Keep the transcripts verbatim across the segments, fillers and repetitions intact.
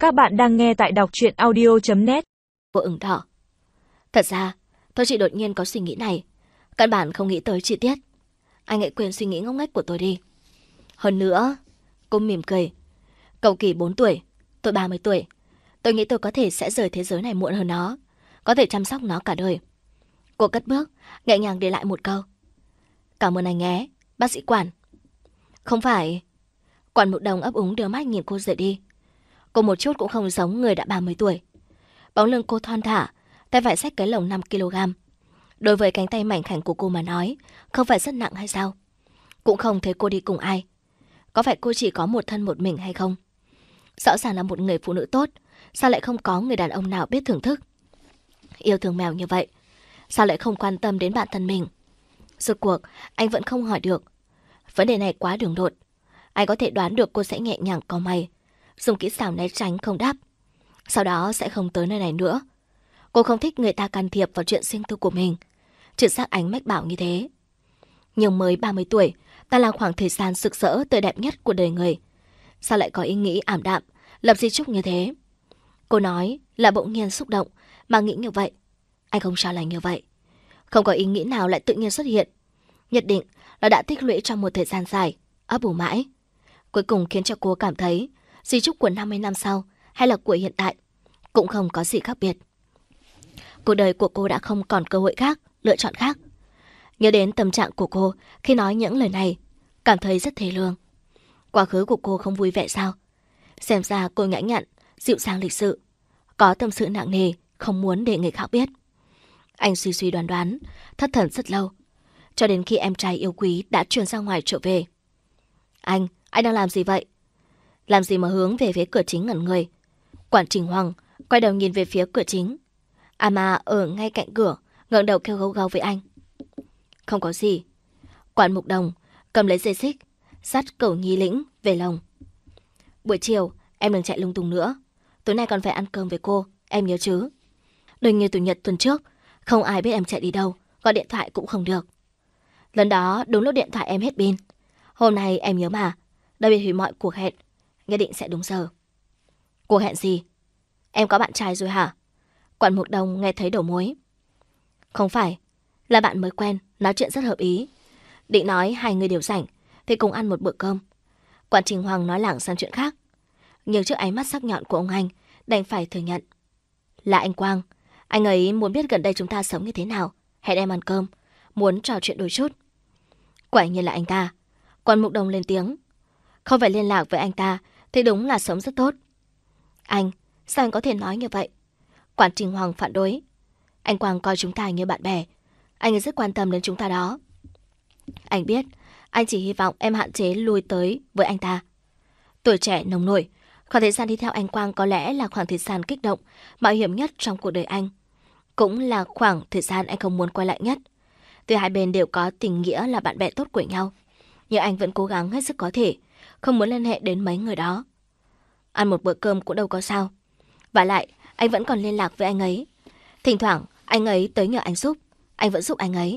Các bạn đang nghe tại đọc truyện audio chấm net. Cô ửng đỏ. Thật ra, tôi chỉ đột nhiên có suy nghĩ này. Căn bản không nghĩ tới chi tiết. Anh hãy quên suy nghĩ ngốc nghếch của tôi đi. Hơn nữa, cô mỉm cười. Cậu Kỳ bốn tuổi, tôi ba mươi tuổi. Tôi nghĩ tôi có thể sẽ rời thế giới này muộn hơn nó. Có thể chăm sóc nó cả đời. Cô cất bước, nhẹ nhàng để lại một câu. Cảm ơn anh nhé, bác sĩ Quản. Không phải. Quản Mục Đồng ấp úng đưa mắt nhìn cô rời đi. Cô một chút cũng không giống người đã ba mươi tuổi. Bóng lưng cô thon thả, tay phải xách cái lồng năm ki lô gam. Đối với cánh tay mảnh khảnh của cô mà nói, không phải rất nặng hay sao? Cũng không thấy cô đi cùng ai. Có phải cô chỉ có một thân một mình hay không? Rõ ràng là một người phụ nữ tốt, sao lại không có người đàn ông nào biết thưởng thức? Yêu thương mèo như vậy, sao lại không quan tâm đến bản thân mình? Rốt cuộc, anh vẫn không hỏi được. Vấn đề này quá đường đột. Anh có thể đoán được cô sẽ nhẹ nhàng cau mày, dùng kỹ xảo né tránh không đáp. Sau đó sẽ không tới nơi này nữa. Cô không thích người ta can thiệp vào chuyện riêng tư của mình. Trừ xác ánh mách bảo như thế. Nhưng mới ba mươi tuổi, ta là khoảng thời gian rực rỡ tươi đẹp nhất của đời người. Sao lại có ý nghĩ ảm đạm, lập di chúc như thế? Cô nói là bỗng nhiên xúc động mà nghĩ như vậy. Anh không cho là như vậy. Không có ý nghĩ nào lại tự nhiên xuất hiện. Nhất định là đã tích lũy trong một thời gian dài, ấp ủ mãi. Cuối cùng khiến cho cô cảm thấy di chúc của năm mươi năm sau hay là của hiện tại cũng không có gì khác biệt. Cuộc đời của cô đã không còn cơ hội khác, lựa chọn khác. Nhớ đến tâm trạng của cô khi nói những lời này, cảm thấy rất thê lương. Quá khứ của cô không vui vẻ sao? Xem ra cô nhã nhặn, dịu dàng lịch sự, có tâm sự nặng nề, không muốn để người khác biết. Anh suy suy đoán đoán, thất thần rất lâu, cho đến khi em trai yêu quý đã chuyển ra ngoài trở về. Anh, anh đang làm gì vậy? Làm gì mà hướng về phía cửa chính ngẩn người? Quản Trình Hoàng quay đầu nhìn về phía cửa chính. À mà ở ngay cạnh cửa, ngẩng đầu kêu gâu gâu với anh. Không có gì. Quản Mục Đồng cầm lấy dây xích, dắt Cẩu Nhi Lĩnh về lồng. Buổi chiều, em đừng chạy lung tung nữa. Tối nay còn phải ăn cơm với cô, em nhớ chứ? Đừng như Chủ nhật tuần trước, không ai biết em chạy đi đâu, gọi điện thoại cũng không được. Lần đó đúng lúc điện thoại em hết pin. Hôm nay em nhớ mà, đặc biệt hủy mọi cuộc hẹn, nhất định sẽ đúng giờ. Cuộc hẹn gì? Em có bạn trai rồi hả? Quản Mục Đồng nghe thấy đầu mối. Không phải, là bạn mới quen, nói chuyện rất hợp ý. Định nói hai người đều rảnh thì cùng ăn một bữa cơm. Quản Trình Hoàng nói lảng sang chuyện khác, nhưng trước ánh mắt sắc nhọn của ông anh, đành phải thừa nhận. Là anh Quang, anh ấy muốn biết gần đây chúng ta sống như thế nào, hẹn em ăn cơm, muốn trò chuyện đôi chút. Quả nhiên là anh ta. Quản Mục Đồng lên tiếng. Không phải liên lạc với anh ta thì đúng là sống rất tốt. Anh, sao anh có thể nói như vậy? Quản Trình Hoàng phản đối. Anh Quang coi chúng ta như bạn bè, anh ấy rất quan tâm đến chúng ta đó. Anh biết, anh chỉ hy vọng em hạn chế lui tới với anh ta. Tuổi trẻ nồng nổi, khoảng thời gian đi theo anh Quang có lẽ là khoảng thời gian kích động, mạo hiểm nhất trong cuộc đời anh. Cũng là khoảng thời gian anh không muốn quay lại nhất. Tuy hai bên đều có tình nghĩa là bạn bè tốt của nhau, nhưng anh vẫn cố gắng hết sức có thể, không muốn liên hệ đến mấy người đó. Ăn một bữa cơm cũng đâu có sao. Và lại, anh vẫn còn liên lạc với anh ấy. Thỉnh thoảng, anh ấy tới nhờ anh giúp, anh vẫn giúp anh ấy.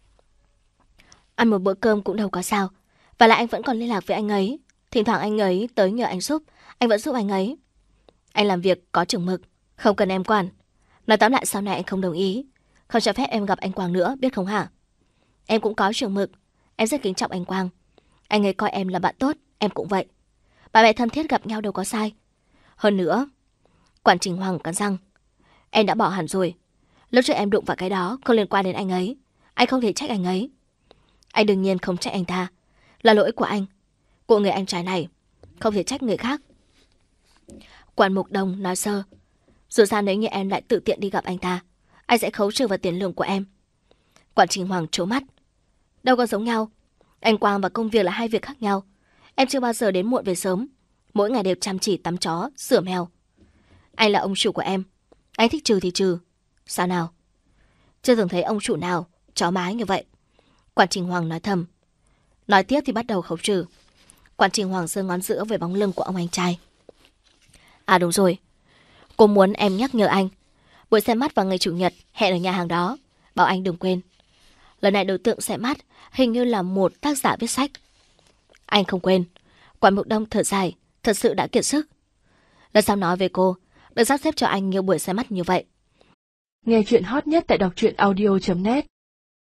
Ăn một bữa cơm cũng đâu có sao. Và lại anh vẫn còn liên lạc với anh ấy. Thỉnh thoảng anh ấy tới nhờ anh giúp, anh vẫn giúp anh ấy. Anh làm việc có chừng mực, không cần em quản. Nói tóm lại sau này anh không đồng ý, không cho phép em gặp anh Quang nữa, biết không hả? Em cũng có chừng mực, em rất kính trọng anh Quang. Anh ấy coi em là bạn tốt, em cũng vậy. Bà mẹ thân thiết gặp nhau đâu có sai. Hơn nữa, Quản Trình Hoàng cắn răng. Em đã bỏ hẳn rồi. Lúc trước em đụng vào cái đó không liên quan đến anh ấy. Anh không thể trách anh ấy. Anh đương nhiên không trách anh ta. Là lỗi của anh, của người anh trai này. Không thể trách người khác. Quản Mục Đồng nói sơ. Dù sao nếu như em lại tự tiện đi gặp anh ta, anh sẽ khấu trừ vào tiền lương của em. Quản Trình Hoàng trố mắt. Đâu có giống nhau. Anh Quang và công việc là hai việc khác nhau. Em chưa bao giờ đến muộn về sớm. Mỗi ngày đều chăm chỉ tắm chó, sửa mèo. Anh là ông chủ của em. Anh thích trừ thì trừ. Sao nào? Chưa từng thấy ông chủ nào chó má như vậy. Quản Trình Hoàng nói thầm. Nói tiếp thì bắt đầu khấu trừ. Quản Trình Hoàng giơ ngón giữa về bóng lưng của ông anh trai. À đúng rồi, cô muốn em nhắc nhở anh, buổi xem mắt vào ngày Chủ nhật hẹn ở nhà hàng đó, bảo anh đừng quên. Lần này đối tượng xem mắt hình như là một tác giả viết sách. Anh không quên. Quản Mục Đông thở dài, thật sự đã kiệt sức. Lần sau nói với cô, đừng sắp xếp cho anh nhiều buổi xem mắt như vậy. Nghe chuyện hot nhất tại đọc truyện audio chấm net